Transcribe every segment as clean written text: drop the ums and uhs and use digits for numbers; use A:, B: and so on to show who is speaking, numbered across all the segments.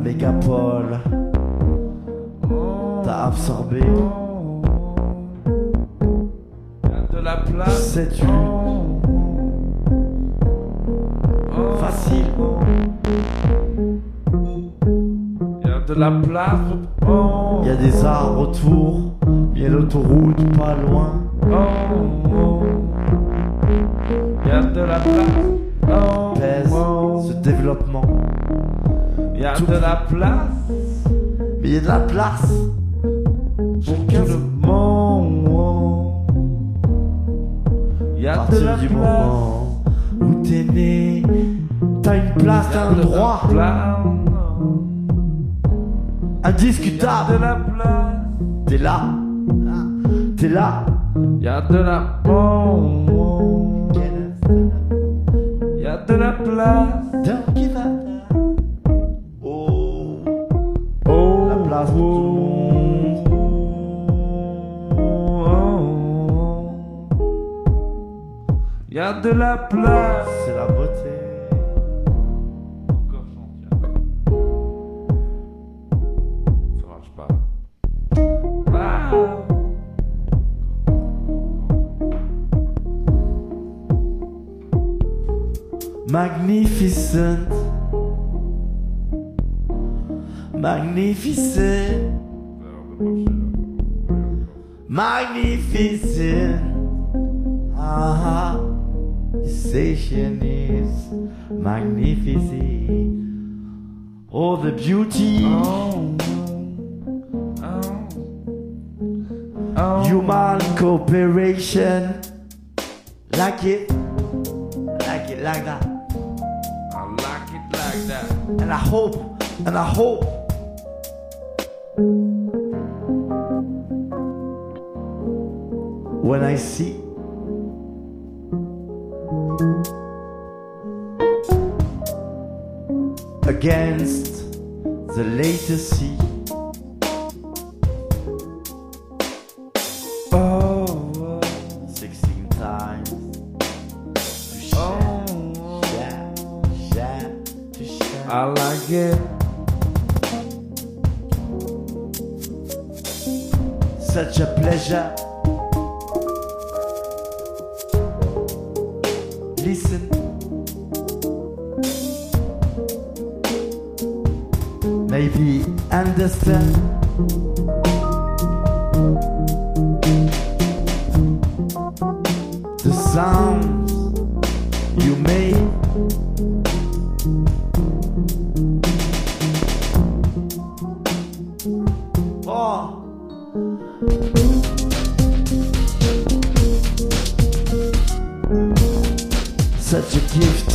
A: mégapole t'a absorbé.
B: Y'a de la place.
A: Sais-tu? Facile.
B: Y'a de la place.
A: Y a des arbres autour, y a l'autoroute pas loin.
B: Y'a de la place.
A: Pèse ce développement.
B: Y'a
A: Tout.
B: de la place.
A: Mais y a de la place
B: Pour tout le monde.
A: à
B: Y'a de
A: partir
B: la
A: du
B: place.
A: moment où t'es né. T'as une place, t'as un
B: Y'a de la
A: droit
B: place. Y'a de
A: indiscutable.
B: la place.
A: T'es là, t'es là.
B: Y'a de la Y'a de la place.
A: Don't give up. Oh,
B: Oh,
A: la place pour tout le monde.
B: Y'a de la place.
A: C'est la beauté.
B: Encore chantier. Ça marche pas. Ah.
A: Magnificent. Magnificent. Magnificent. Ah, sensation is magnificent. Oh, the beauty. Human cooperation. Like it. Like it like that.
B: I like it like that.
A: And I hope. When I see against the latency,
B: Oh,
A: 16 times to share, to share.
B: I like it.
A: Such a pleasure. Listen. Maybe understand. The sounds you made. Oh. Such a gift.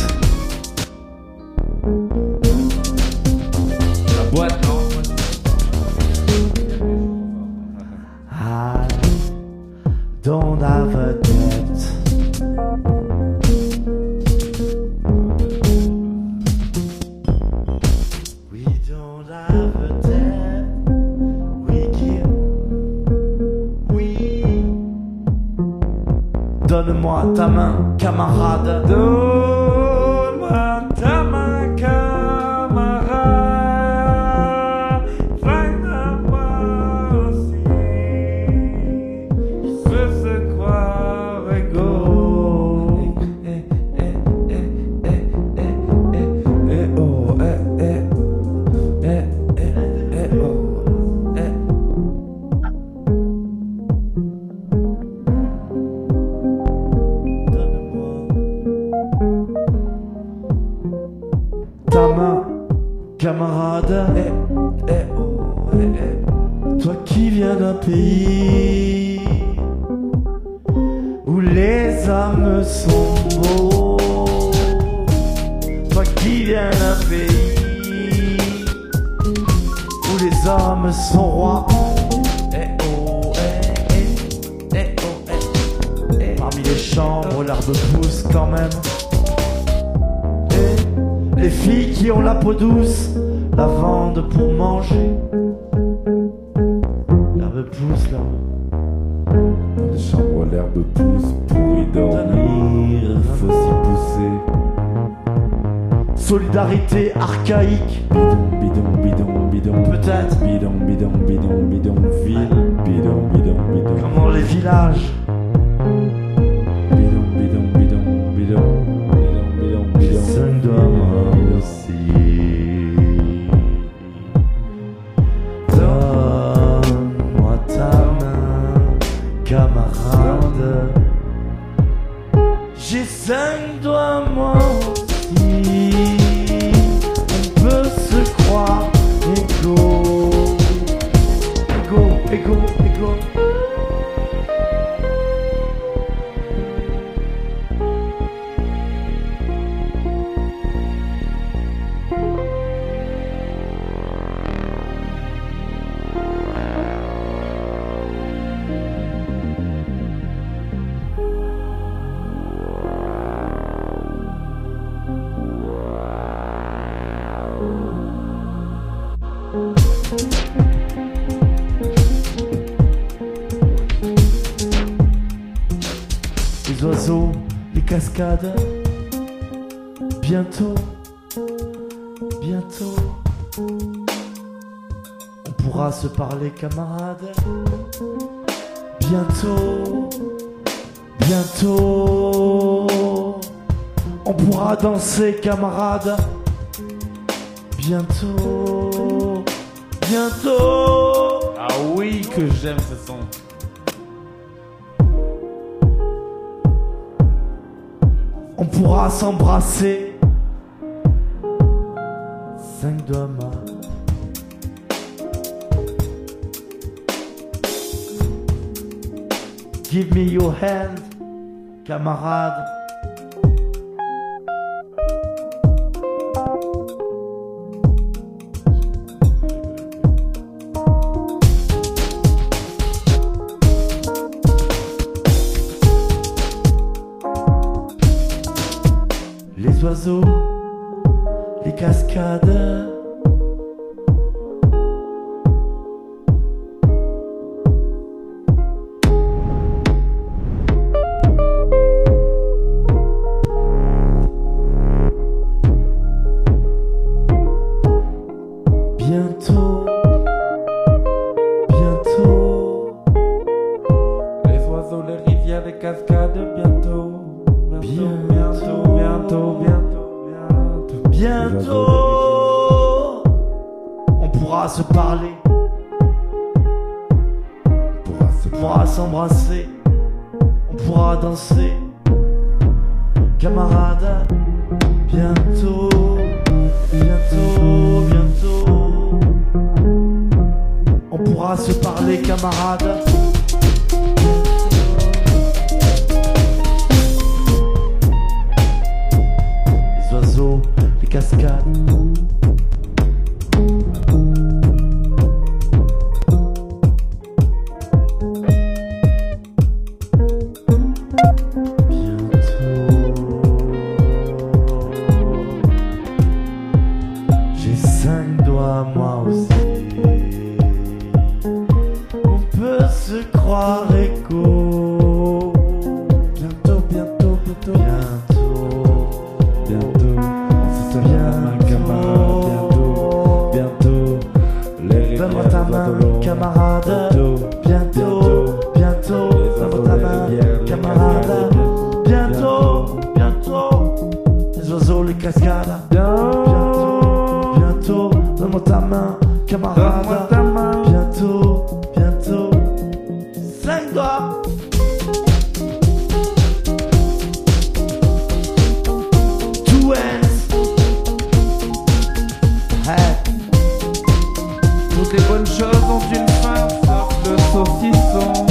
B: La boîte, non.
A: I don't have a debt. We don't have a debt. We give. We. Donne-moi ta main, camarade.
B: Donne-moi ta main, camarade. Flingue-moi aussi. Je peux se croire égaux. Oh,
A: Ta main, camarade. Toi qui viens d'un pays où les hommes sont beaux. Toi qui viens d'un pays où les hommes sont rois. Parmi les chambres, l'herbe pousse quand même. Les filles qui ont la peau douce la vendent pour manger. L'herbe pousse là.
B: les chambres, l'herbe pousse pour y dormir. Faut s'y pousser.
A: Solidarité archaïque.
B: Bidon, bidon, bidon.
A: ménage.
B: Bidon, bidon, bidon, bidon, bidon, bidon, bidon.
A: 5 doigts moi aussi. Donne-moi ta main, camarade. J'ai 5 doigts moi aussi. On peut se croire égaux. Égaux, égaux, égaux. Les oiseaux, les cascades. Bientôt, bientôt, on pourra se parler, camarades. Bientôt, bientôt, on pourra danser, camarades. Bientôt, bientôt.
B: Ah oui, que j'aime ce son.
A: On pourra s'embrasser. 5 doigts ma. Give me your hand, camarade. Les oiseaux, les cascades. Bientôt, bientôt.
B: Les oiseaux, les rivières, les cascades, bientôt. Bientôt, bientôt, bientôt, bientôt.
A: Bientôt, on pourra se parler, on pourra s'embrasser, on pourra danser, camarades. Bientôt, bientôt, bientôt, on pourra se parler, camarades. Les oiseaux, les cascades. J'ai 5 doigts moi aussi. On peut se croire égaux. Bientôt, bientôt, bientôt, bientôt,
B: Bientôt, on se tiendra la main, camarade. Bientôt, bientôt, les rivières,
A: donne-moi ta main,
B: les oiseaux,
A: camarade.
B: bientôt,
A: Bientôt, bientôt,
B: les
A: donne-moi
B: oiseaux,
A: ta
B: les
A: main,
B: rivières, les
A: camarade.
B: cascades,
A: Bientôt, bientôt, les oiseaux, les cascades. Bientôt, bientôt, donne-moi ta main, camarade.
B: Donne-moi ta main.
A: Bientôt, bientôt, 5 doigts. Two hands. Head.
B: Toutes les bonnes choses ont une fin, sauf le saucisson.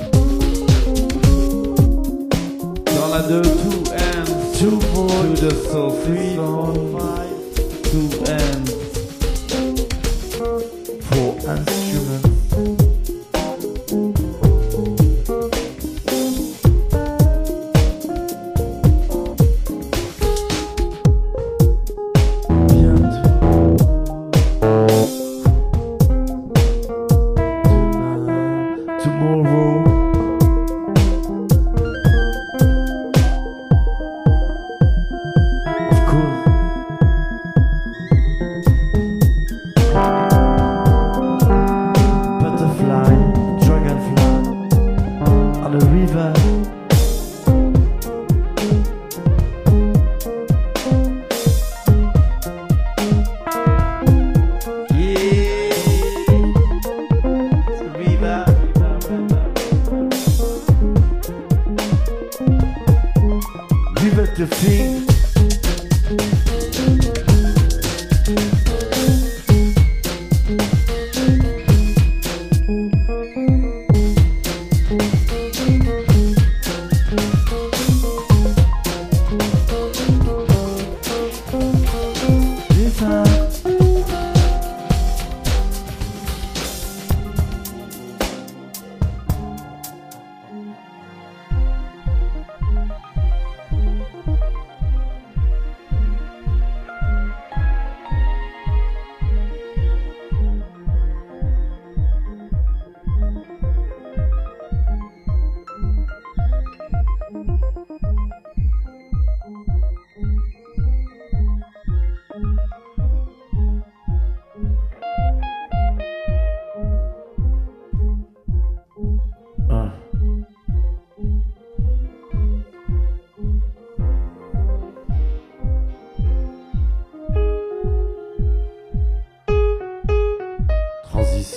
B: Dans la 2, two hands,
A: 2, 4,
B: to the
A: 3,
B: saucisson.
A: 4, 5.
B: Two hands,
A: 4 instruments.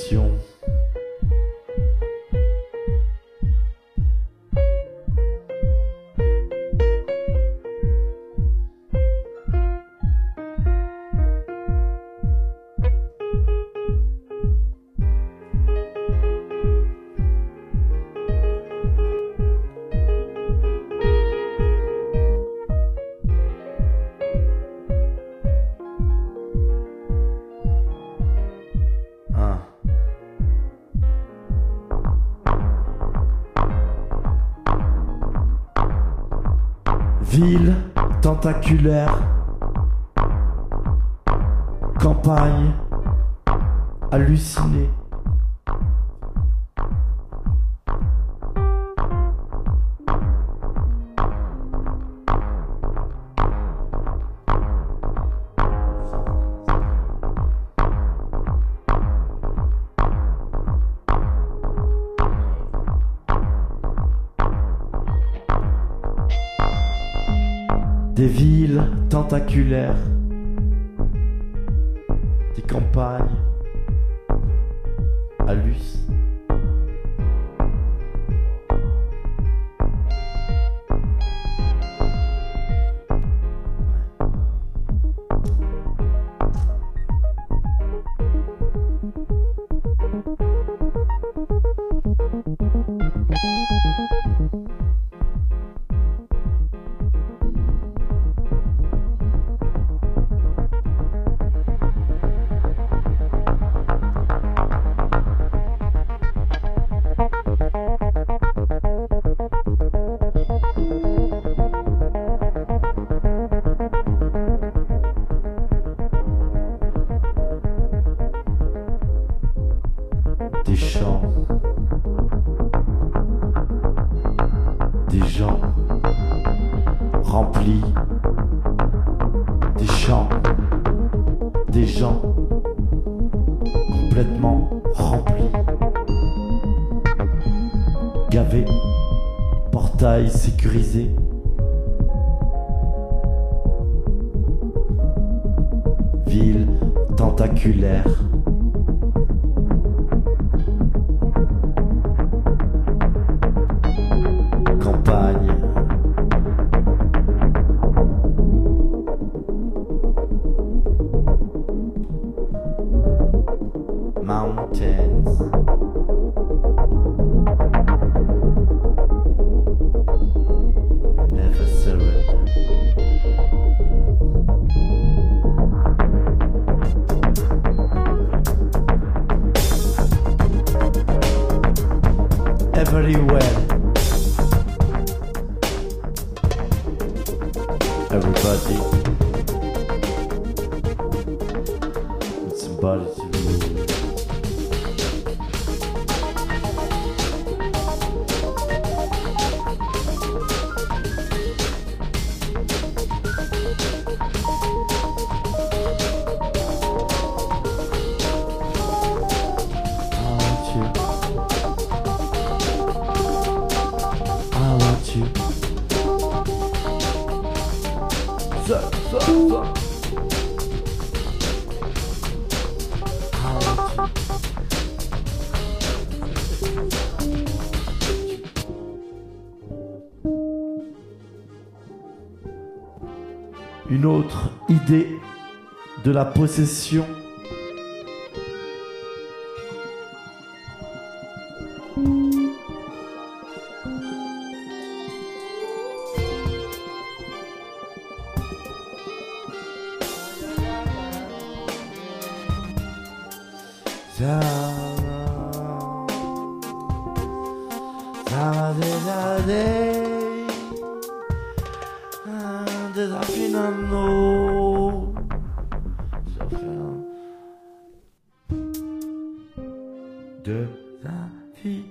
A: possession. Ville tentaculaire, campagne hallucinée. Des villes tentaculaires, des campagnes hallucinées. Des champs, des gens remplis, des champs, des gens complètement remplis, gavés, portail sécurisé. Ville tentaculaire. Campagne. Mountains. Never surrender. Everywhere. Everybody. It's somebody to rule. I want you. Une autre idée de la possession. De la vie.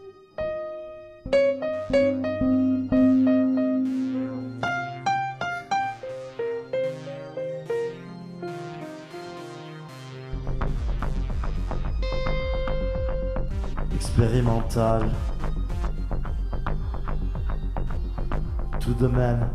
A: Expérimental. Tout de même.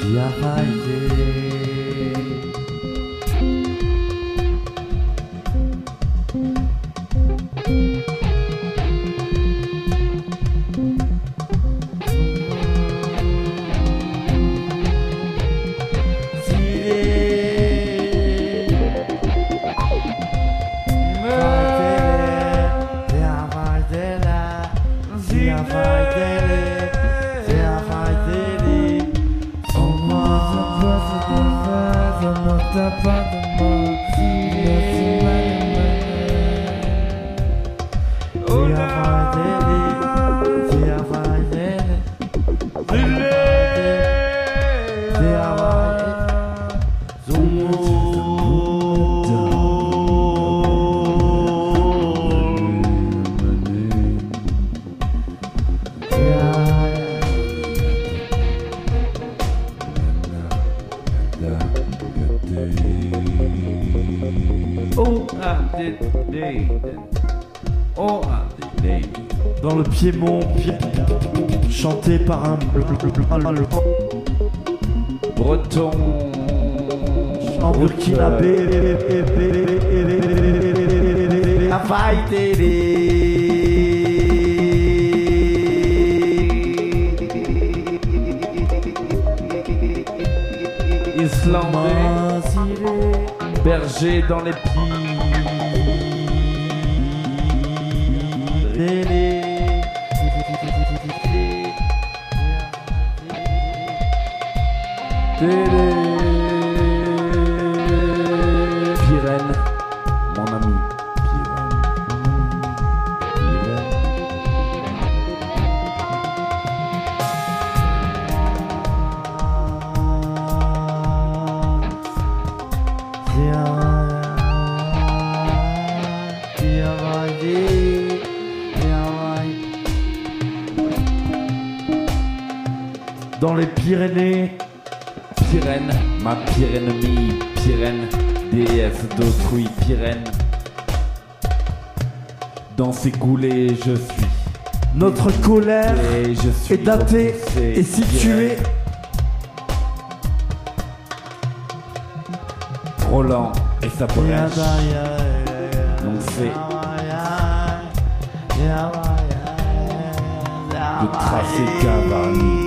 A: Sia Friday. Dans le Piémont, chanté par un
B: breton
A: en burkinabé.
B: Islandais, berger dans les pieds. Pyrène, mon ami.
A: Dans les Pyrénées,
B: Pyrène, ma pire ennemie, Pyrène, déesse d'autrui, Pyrène. Dans ces coulées, je suis.
A: Notre colère
B: et je suis
A: est datée
B: repoussé,
A: et située.
B: Roland et sa brèche. Donc c'est le tracé Gavarni.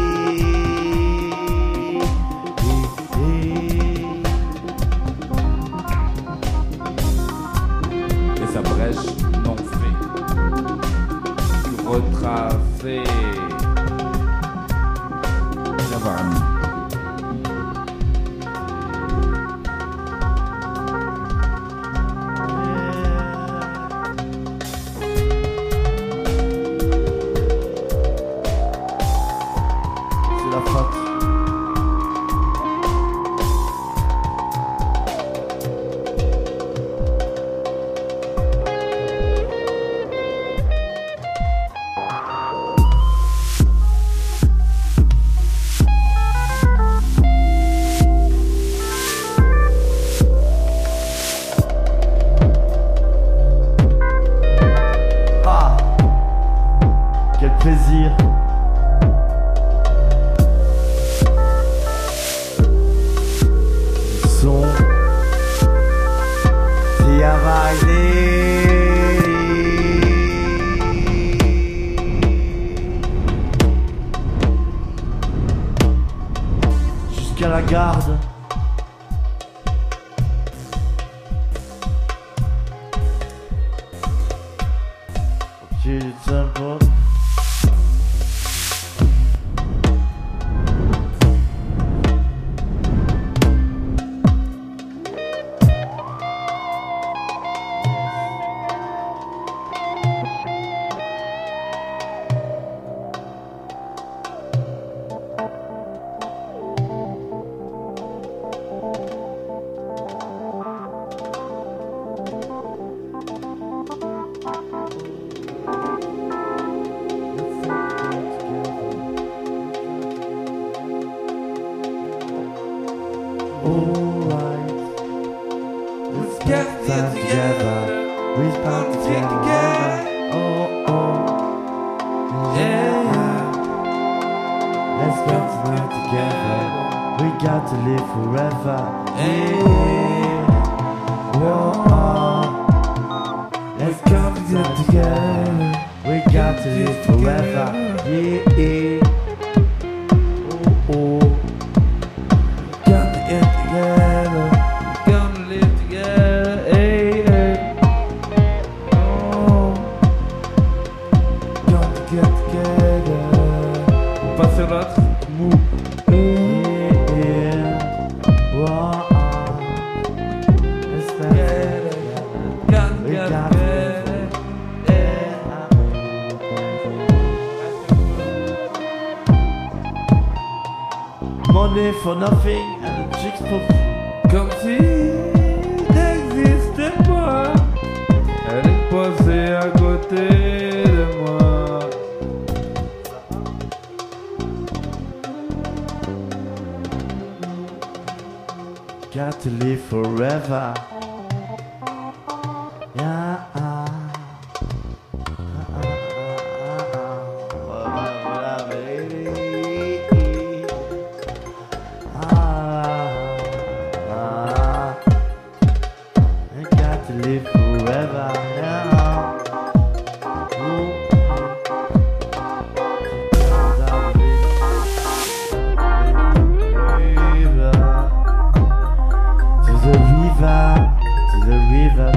B: Et sa brèche non fait. Retracé Gavarni.
A: C'est la faute. Ah, quel plaisir. Son jusqu'à la garde. J'ai du tempo. Alright, let's get time together. We stand together. Oh, oh, yeah. Let's get time together. We got to live forever. Hey, whoa, let's come together. We got to live forever. Yeah, oh, got to get together. Got to live together. Hey, oh, got to get together. On passe sur l'autre. Mou. Money for nothing and chicks for comme si n'existait pas. Elle est posée à côté de moi. Got to live forever. Yeah. Live forever now. To the river, to the river.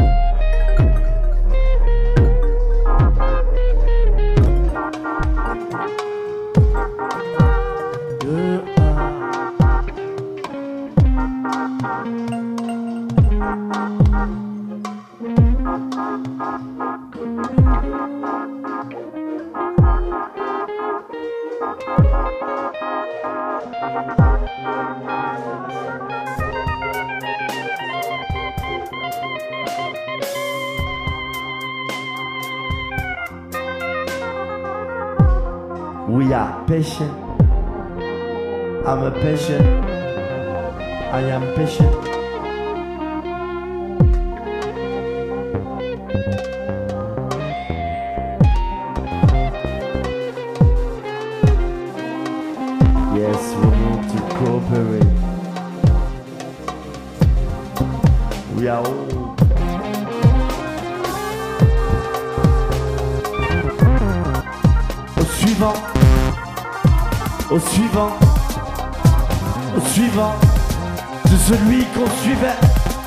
A: We are patient. I'm a patient. I am patient. Yes, we need to cooperate. We are all au suivant, au suivant, au suivant de celui qu'on suivait.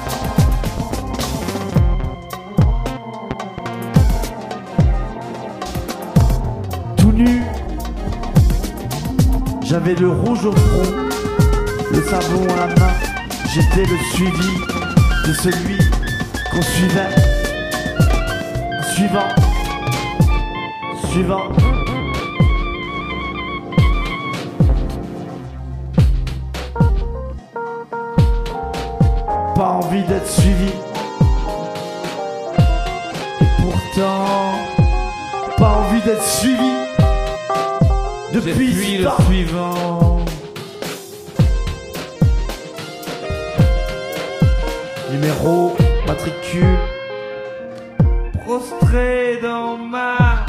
A: Tout nu, j'avais le rouge au front, le savon à la main, j'étais le suivi de celui qu'on suivait. Suivant, suivant. Pas envie d'être suivi. Et pourtant, pas envie d'être suivi. Depuis le suivant. Numéro, matricule. Prostré dans ma...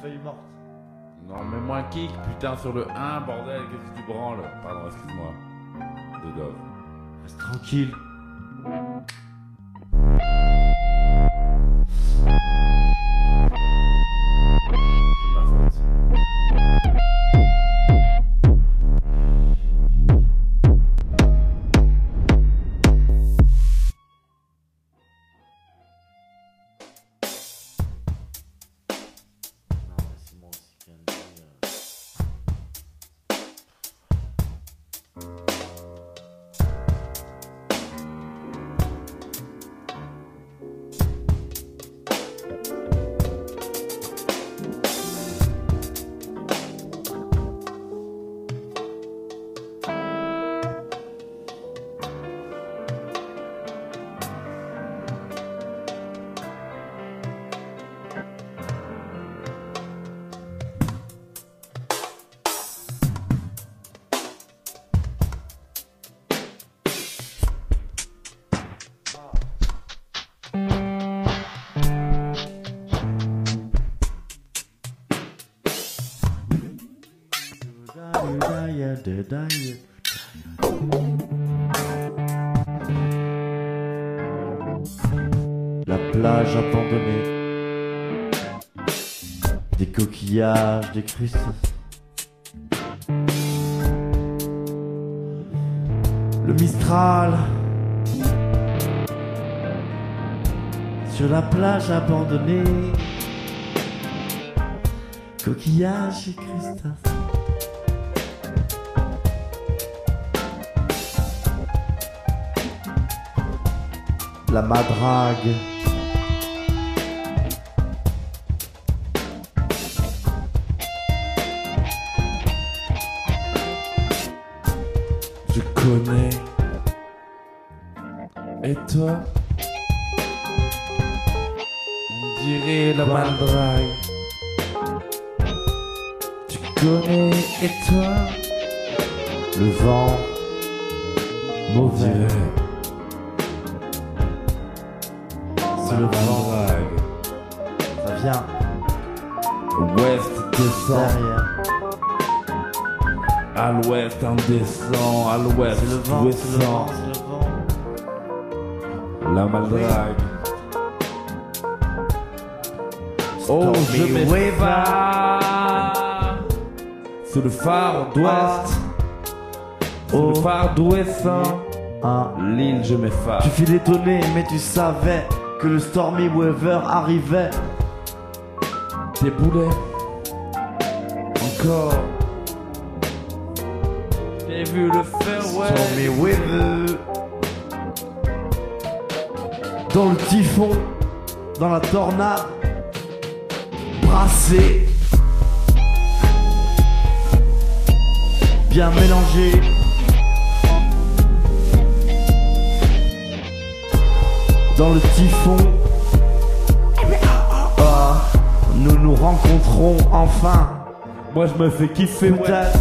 A: feuille morte.
B: Non, mets-moi un kick, putain, sur le 1, bordel, qu'est-ce que tu branles? Pardon, excuse-moi. De Dove.
A: Reste tranquille.
B: C'est ma faute.
A: Non, mais c'est moi aussi qui viens de dire. La plage abandonnée, des coquillages, des crustacés. Le Mistral sur la plage abandonnée, coquillages et crustacés. La madrague.
B: Je connais. Et toi? On dirait la madrague. Tu connais, et toi?
A: Le vent
B: On
A: mauvais.
B: dirait
A: C'est le vent.
B: madrague.
A: Ça vient
B: Ouest descend,
A: derrière.
B: à l'ouest on descend, à l'ouest
A: C'est le vent, c'est le vent,
B: descend.
A: c'est le vent.
B: La madrague. Oh, je
A: Stormy
B: m'efface. C'est le phare d'ouest. C'est le phare d'ouest.
A: Ah.
B: L'île, je m'efface.
A: Tu fais l'étonné, mais tu savais que le Stormy Weather arrivait.
B: Des boulets. Encore. J'ai vu le fairway.
A: Stormy Weather. Dans le typhon, dans la tornade, brassé, bien mélangé. Dans le typhon, ah, nous nous rencontrons enfin.
B: Moi, je me fais kiffer, ouais.
A: Peut-être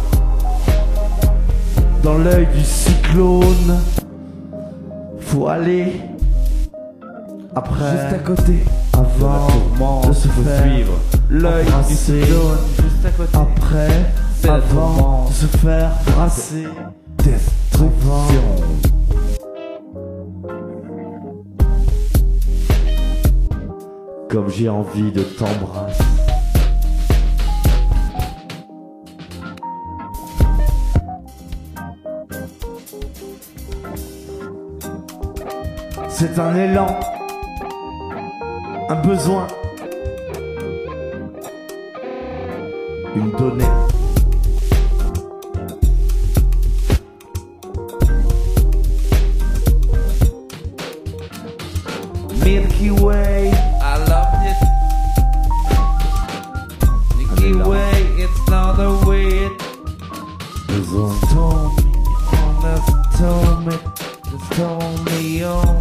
A: dans l'œil du cyclone. Faut aller après,
B: Juste à côté.
A: avant
B: De la tourmente,
A: de se
B: faut
A: faire
B: suivre l'œil du
A: embrasser.
B: cyclone. Juste à côté.
A: Après,
B: C'est la
A: avant
B: tourmente.
A: de se faire brasser.
B: Destruction.
A: Comme j'ai envie de t'embrasser. C'est un élan, un besoin, une donnée. Milky Way,
B: I love it. Milky Way, it's not the way it
A: besoin.
B: told me. Told me, just told me on.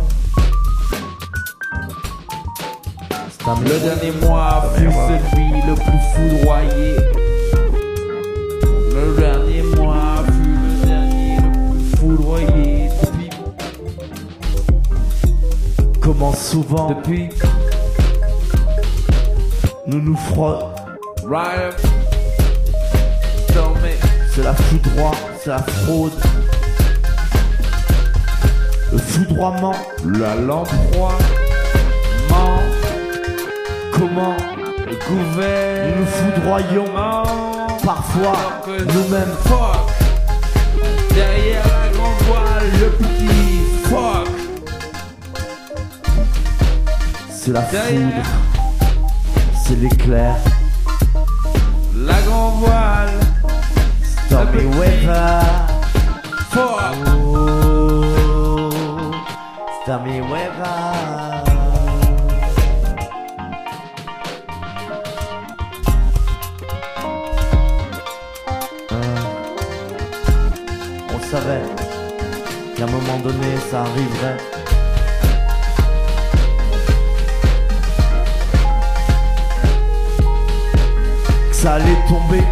B: Le dernier mois fut celui le plus foudroyé. Le dernier mois fut le dernier le plus foudroyé.
A: Comment souvent
B: Depuis,
A: nous nous
B: Riot. Tell me.
A: C'est la foudroie, c'est la fraude. Le foudroiement,
B: La l'emploi. Ment.
A: comment
B: Le gouvernement.
A: nous foudroyons parfois nous-mêmes.
B: Fuck. Derrière la grande voile, le petit fuck.
A: C'est la
B: Derrière.
A: foudre, c'est l'éclair.
B: La grande voile.
A: Stormy weather.
B: Fuck.
A: Oh, stormy weather. On savait qu'à un moment donné ça arriverait. Que ça allait tomber.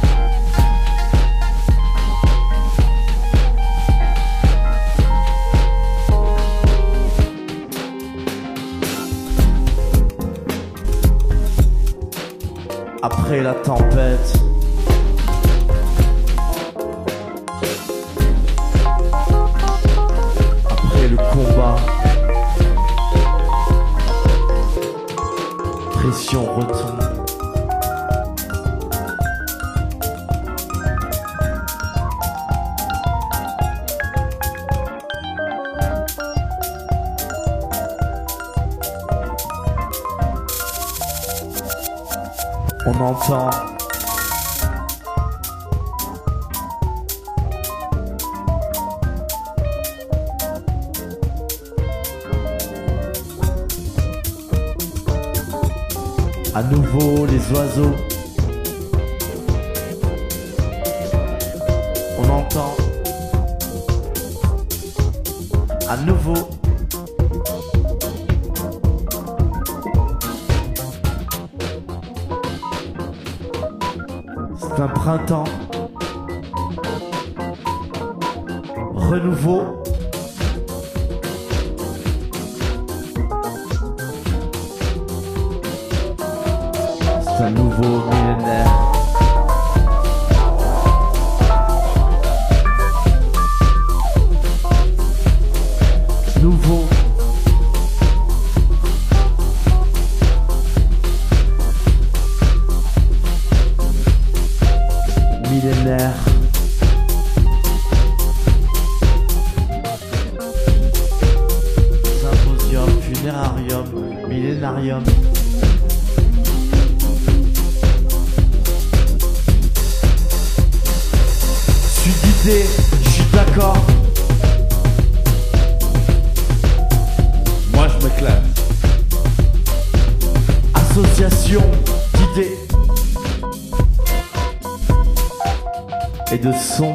A: Après la tempête, après le combat, pression retombe. On entend à nouveau les oiseaux. On entend à nouveau c'est un printemps, renouveau. C'est un nouveau millénaire. Nouveau. Millénaire. Symposium, funérarium, millénarium. Je suis guidé, je suis d'accord.
B: Moi je m'éclate.
A: Association d'idées et de sons.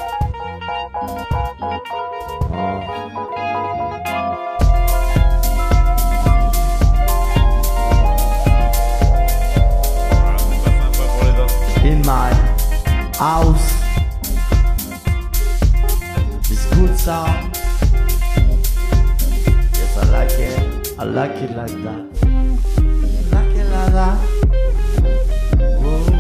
B: Ah, c'est pas sympa pour les autres.
A: In my house, this good sound. Yes, I like it. I like it like that. Like it like that. Whoa.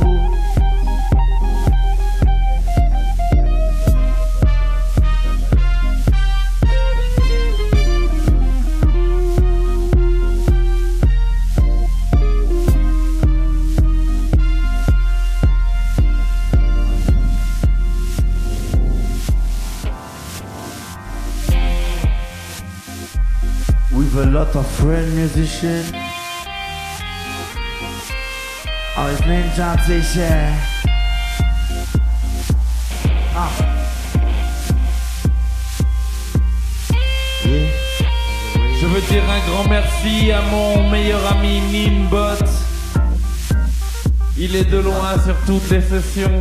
A: With a lot of friend musicians. Oh, his name John Seychelles. Ah. Yeah.
B: Je veux dire un grand merci à mon meilleur ami Nimbot. Il est de loin sur toutes les sessions.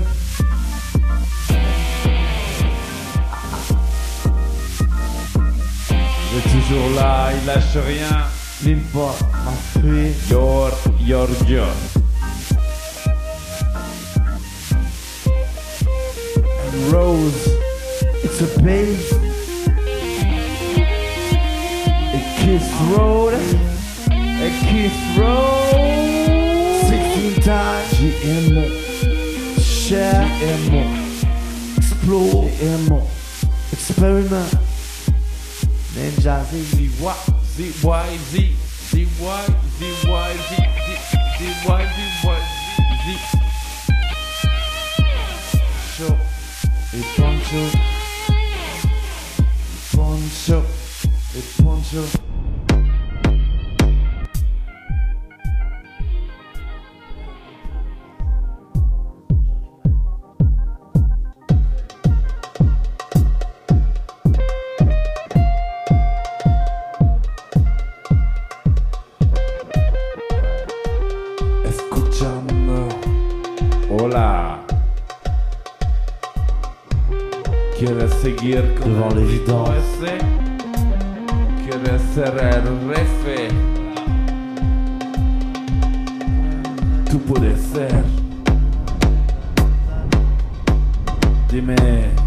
B: Il est toujours là, il lâche rien.
A: Nimpa, ma fille.
B: Your job.
A: Rose, it's a bass. A kiss road. A kiss road. 16 times. emo, explore, emo, experiment, ninja Z, show, et poncho, et poncho.
B: Hola. ¿Quieres seguir con
A: devant
B: el ritmo
A: l'évidence?
B: ese? ¿Quieres ser el refe? Tú puedes ser. Dime.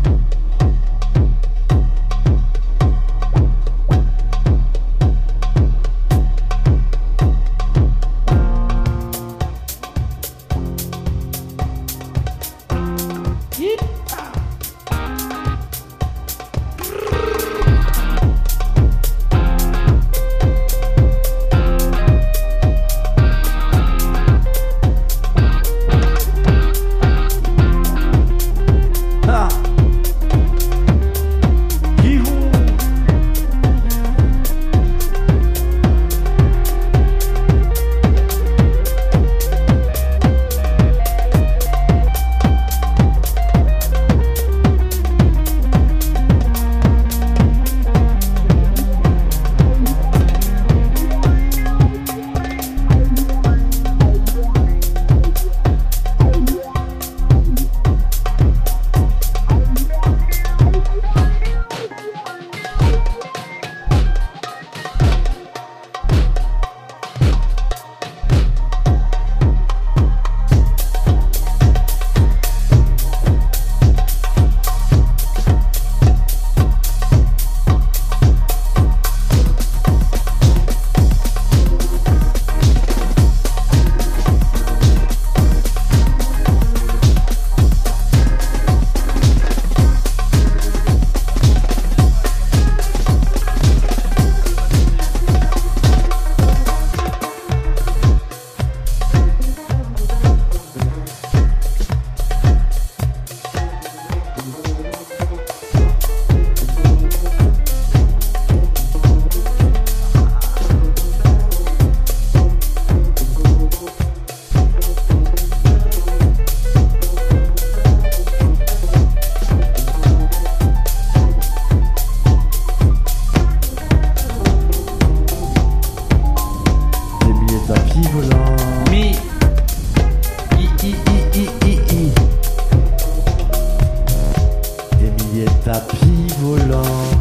B: Tapis volant.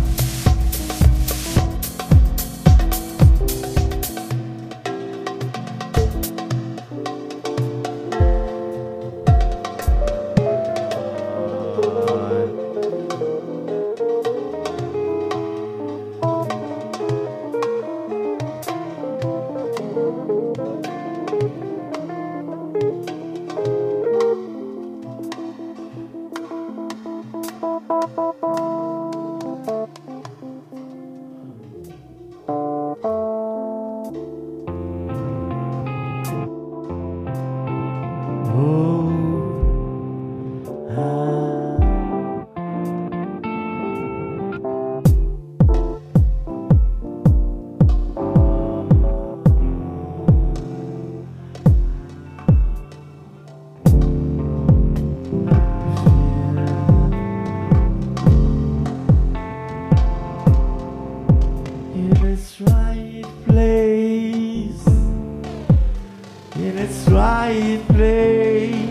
B: Right place,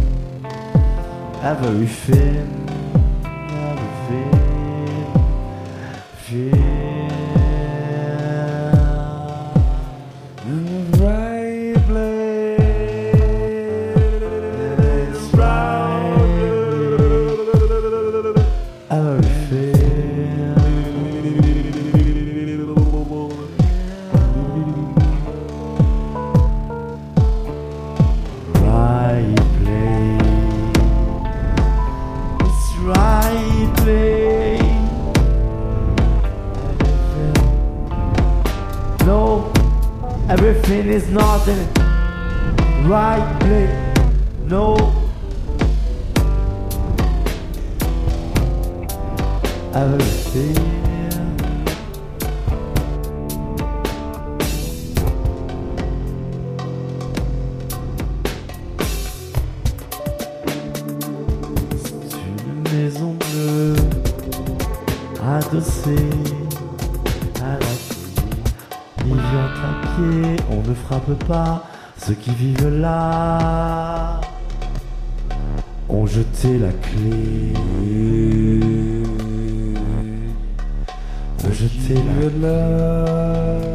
B: every fin, in the right place, right place.
A: Everything is not in the right place. No. Everything. Maison bleue adossée à la cour. Ils viennent à pied, on ne frappe pas. Ceux qui vivent là ont jeté la clé. Ont jeté la clé.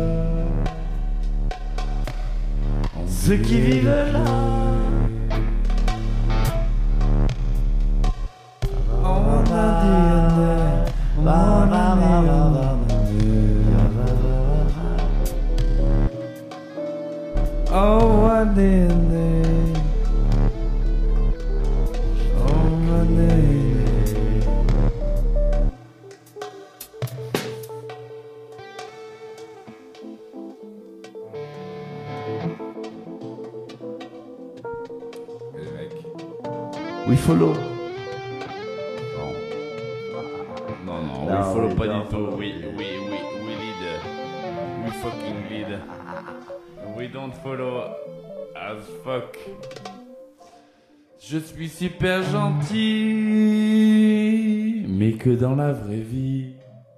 A: Ceux qui vivent là.
B: Oh, what did they? Oh, what did they? Les mecs.
A: We follow.
B: Non,
A: Non,
B: we follow
A: we
B: pas
A: don't
B: du tout.
A: follow.
B: We lead. We fucking lead. We don't follow as fuck. Je suis super gentil, mais que dans la vraie vie.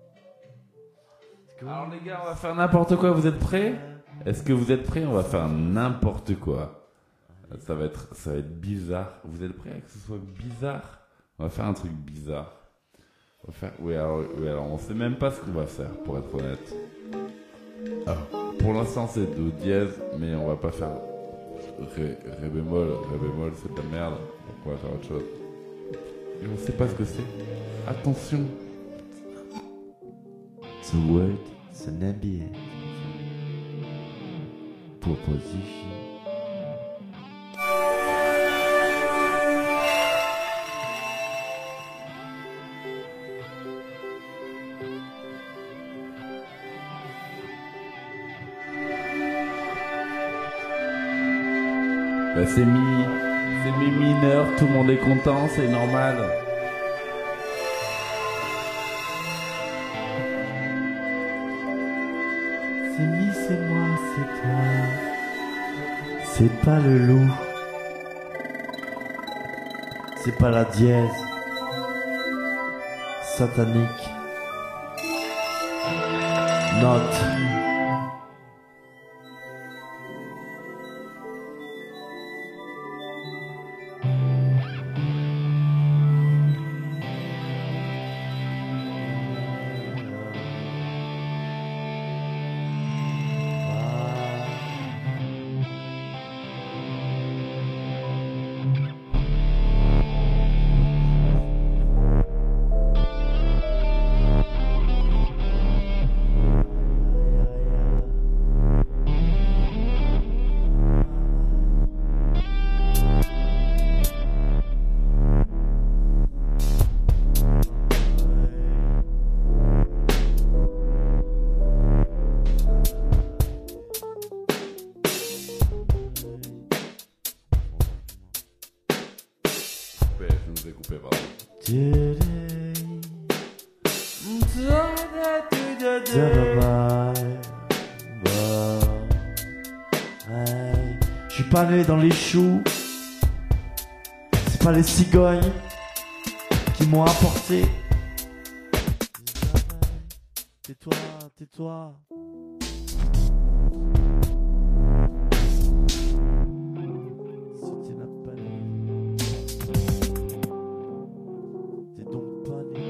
B: Alors les gars, on va faire n'importe quoi, vous êtes prêts? Est-ce que vous êtes prêts? On va faire n'importe quoi. Ça va être bizarre. Vous êtes prêts que ce soit bizarre? On va faire un truc bizarre. On va faire... Oui, alors on sait même pas ce qu'on va faire, pour être honnête. Pour l'instant c'est do dièse, mais on va pas faire ré bémol. Ré bémol c'est de la merde, donc on va faire autre chose. Et on sait pas ce que c'est. Attention.
A: The word, c'est un habillé. Proposition.
B: Bah c'est mi mineur, tout le monde est content, c'est normal.
A: C'est mi, c'est moi, c'est toi. C'est pas le loup. C'est pas la dièse. Satanique. Note.
B: Je nous ai coupé, pardon.
A: Je suis pas né dans les choux. C'est pas les cigognes qui m'ont apporté. Tais-toi, tais-toi. Si tu n'as pas né, t'es donc pas né.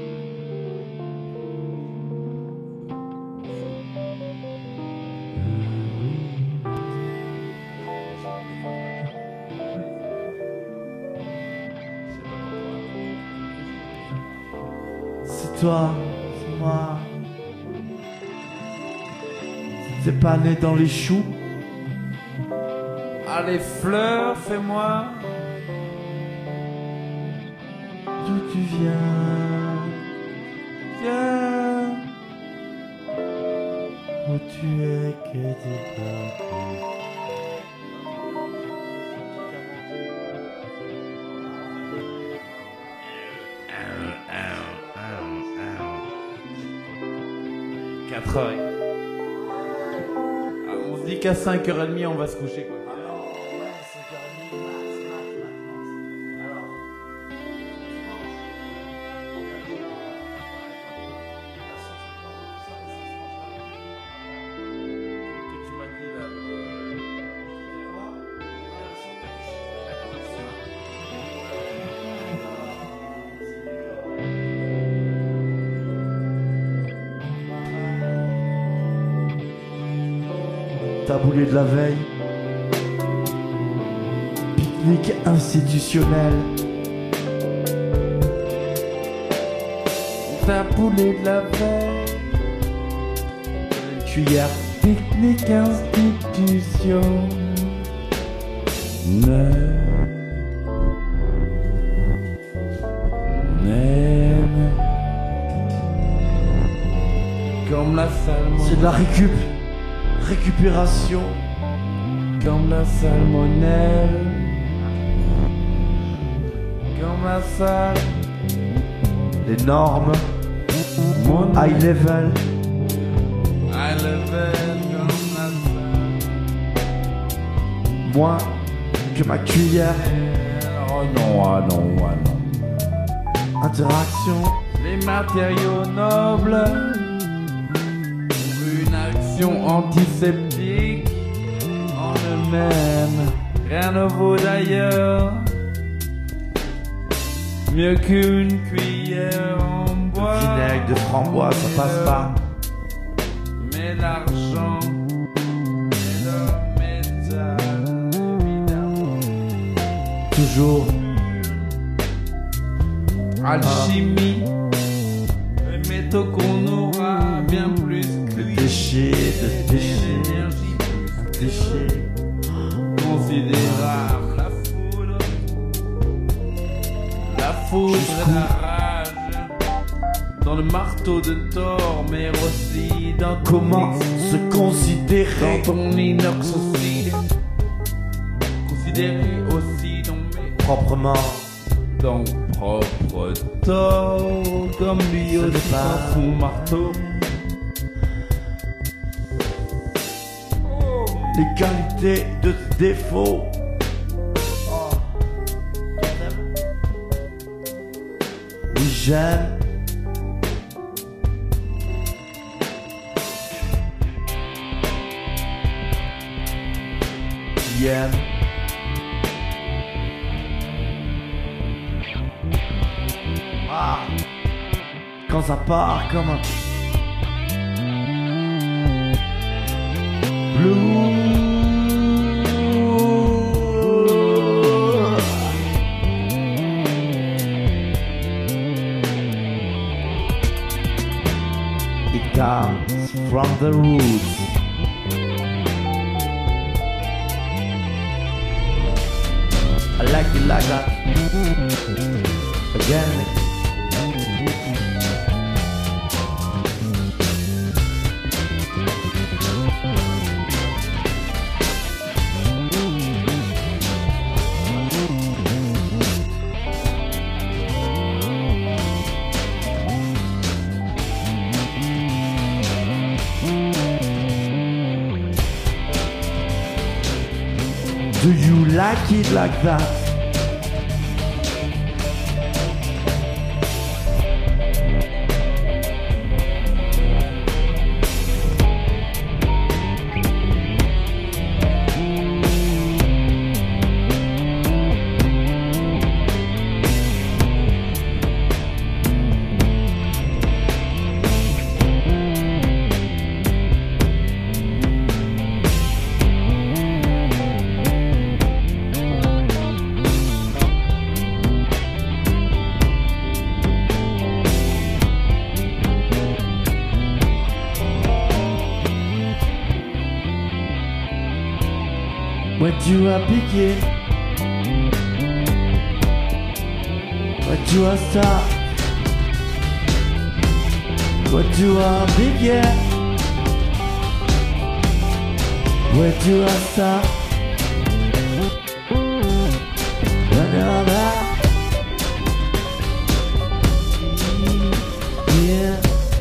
A: C'est toi, c'est moi. C'est pas né dans les choux.
B: Allez, fleurs, fais-moi.
A: D'où tu viens?
B: Viens.
A: où tu es que tu peux.
B: On se dit qu'à 5h30 on va se coucher quoi.
A: Taboulé de la veille, pique-nique institutionnel.
B: Taboulé de la veille,
A: Cuillère,
B: pique-nique institution. Comme la salmonelle.
A: c'est de la récupération.
B: Comme la salmonelle. Comme la sal.
A: Les normes, high level.
B: I level comme la sal.
A: Moins que ma cuillère.
B: Oh non, ah non, ah non.
A: Interaction,
B: Les matériaux nobles. Une action antiseptique en eux-mêmes. Rien ne vaut d'ailleurs mieux qu'une cuillère en bois.
A: vinaigre de framboise, ça passe pas.
B: Mais l'argent et le métal, évidemment.
A: Toujours
B: Alchimie, les métaux qu'on aura bien plus que
A: déchets, de déchets,
B: d'énergie
A: déchets.
B: considérable. La foudre et la rage dans le marteau de Thor, mais aussi dans ton
A: Comment se considérer
B: dans ton inox aussi, considéré aussi dans mes
A: proprement?
B: ton propre tort, comme lui
A: Ce
B: aussi
A: n'est pas-
B: dans son marteau.
A: Les qualités de défaut. Oui, j'aime. Qui aime. Ah. Quand ça part comme un blue. It comes from the roots. I like it like that. Again. Do you like it like that? When you are begin, when you are start, when you are begin, Where do I start? Another. Yeah.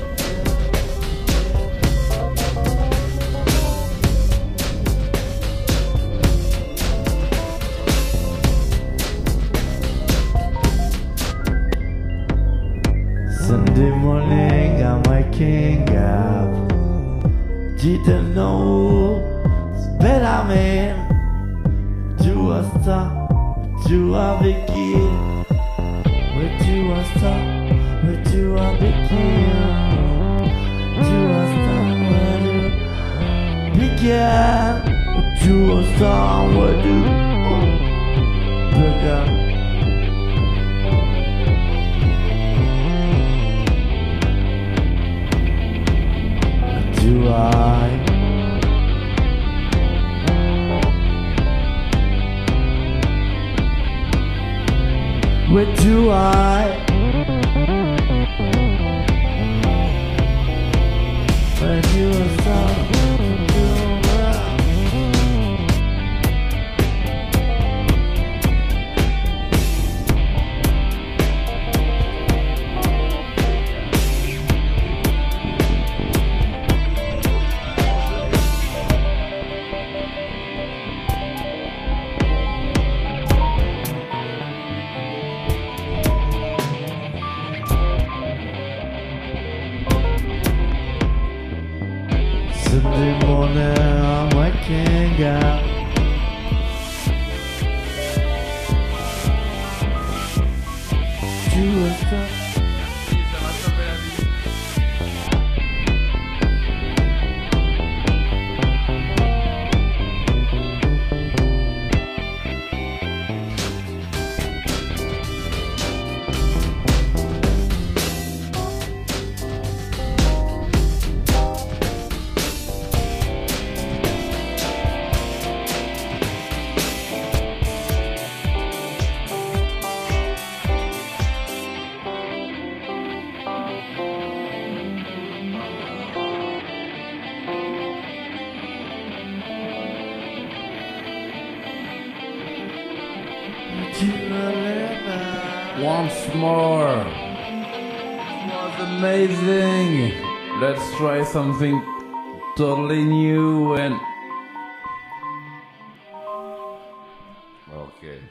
A: Sunday morning, I'm waking up. Didn't know that I'm in. Do I stop? Do I begin? Where do I stop? Where do I begin? Do I stop? Where do I begin? Where do I stop? Where do I begin? Do I? Where do I? Where do I start? Sunday morning, I'm waking up. Do I stop?
B: Once more. It was amazing. Let's try something totally new and... Okay.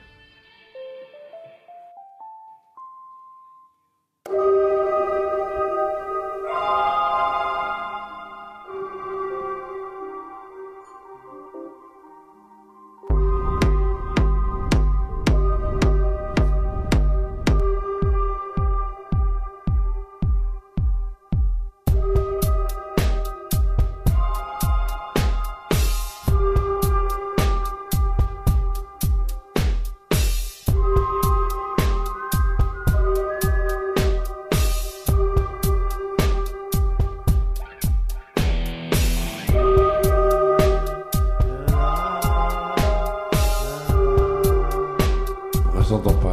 B: J'entends pas.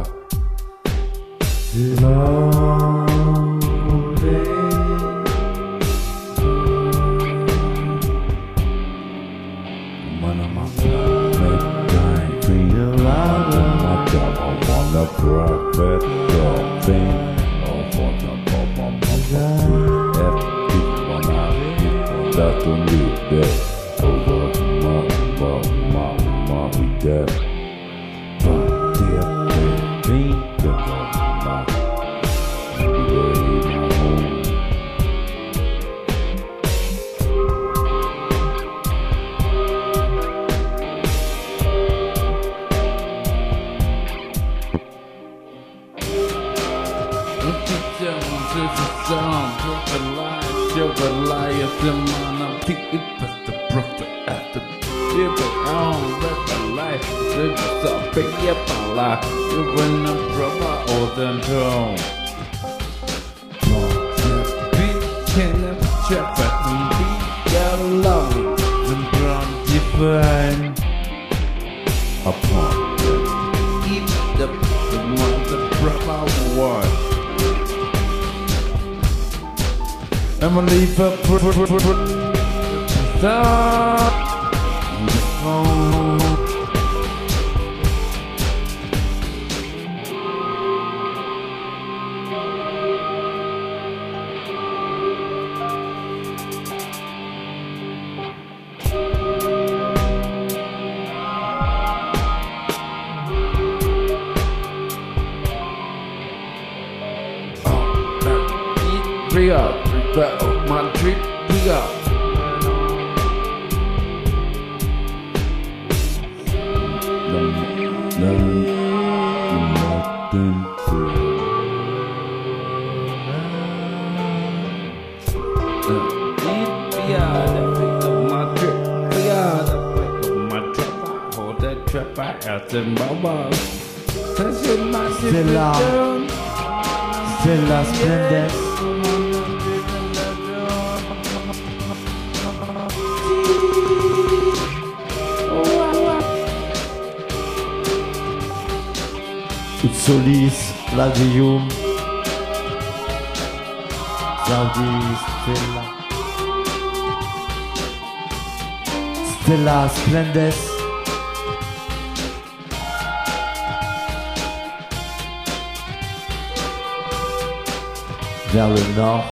B: Bring up, my drip, bring up.
A: Stella Splendes. Solis, Lavium, Saudi, Stella, Stella Splendes. Vers le nord.